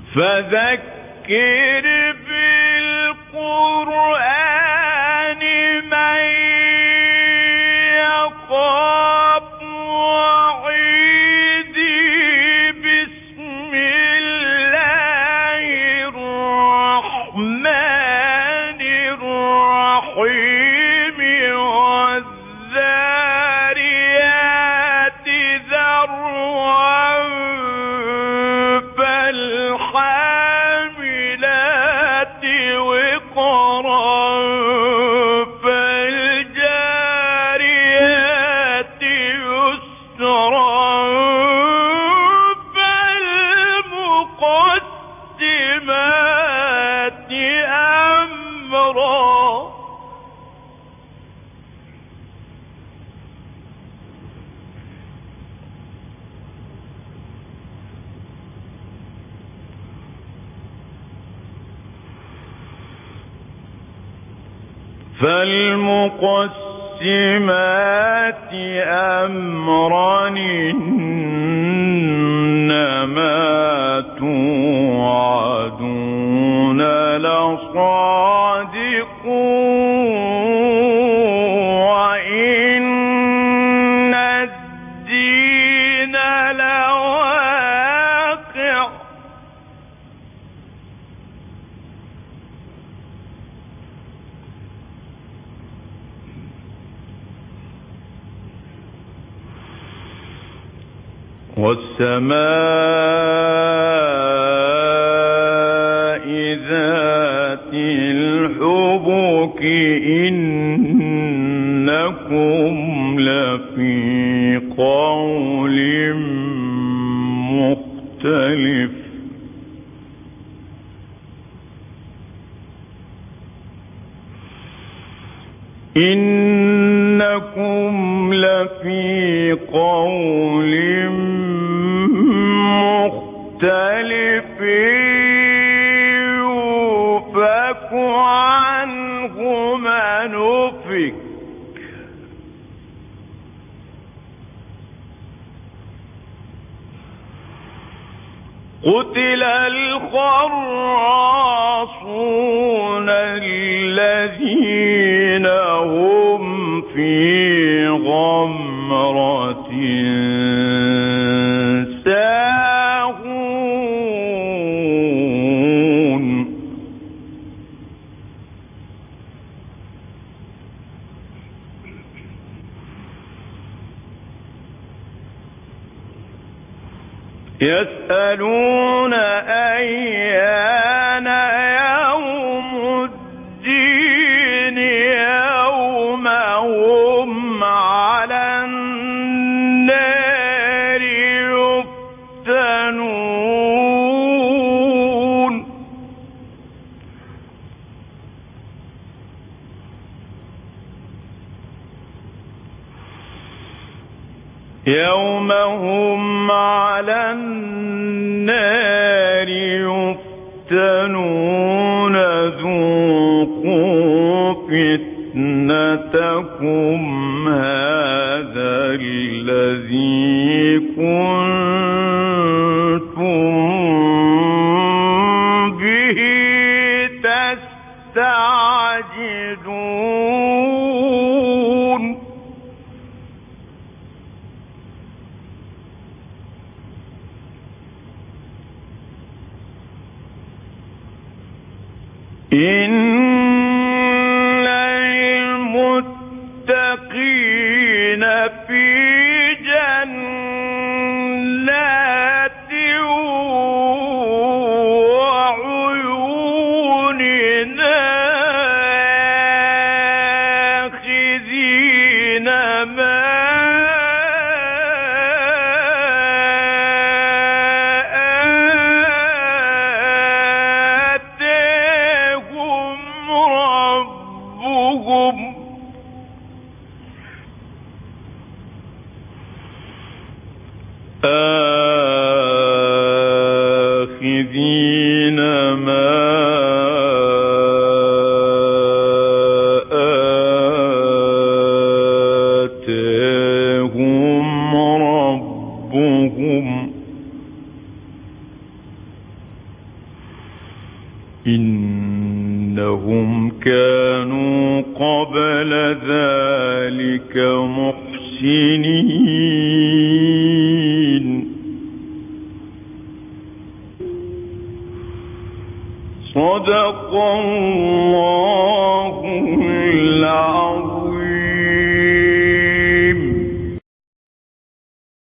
فذكر بالقرآن من يخاف وعيدي. بسم الله الرحمن الرحيم والذاريات ذروا فالحاملات وقرا فالجاريات يسرا فالمقدمات أمرا. فالمقسمات أمرا إنما توعدون لصادق وإن الدين لواقع. والسماء ذات الحبك إنكم لفي قول مختلف. إنكم لفي قول مختلف يؤفك عنه من أفك. قتل الخراصون الذين هم في غمرة ساهون. يسألون أيان يوم الدين يوم هم على النار يفتنون. يوم هم على النار يفتنون ذوقوا فتنتكم هذا الذي كنتم به تستعجلون. إن المتقين في جنات وعيون آخذين ما آخذين ما آتاهم ربهم إنهم كانوا قبل ذلك محسنين صدق الله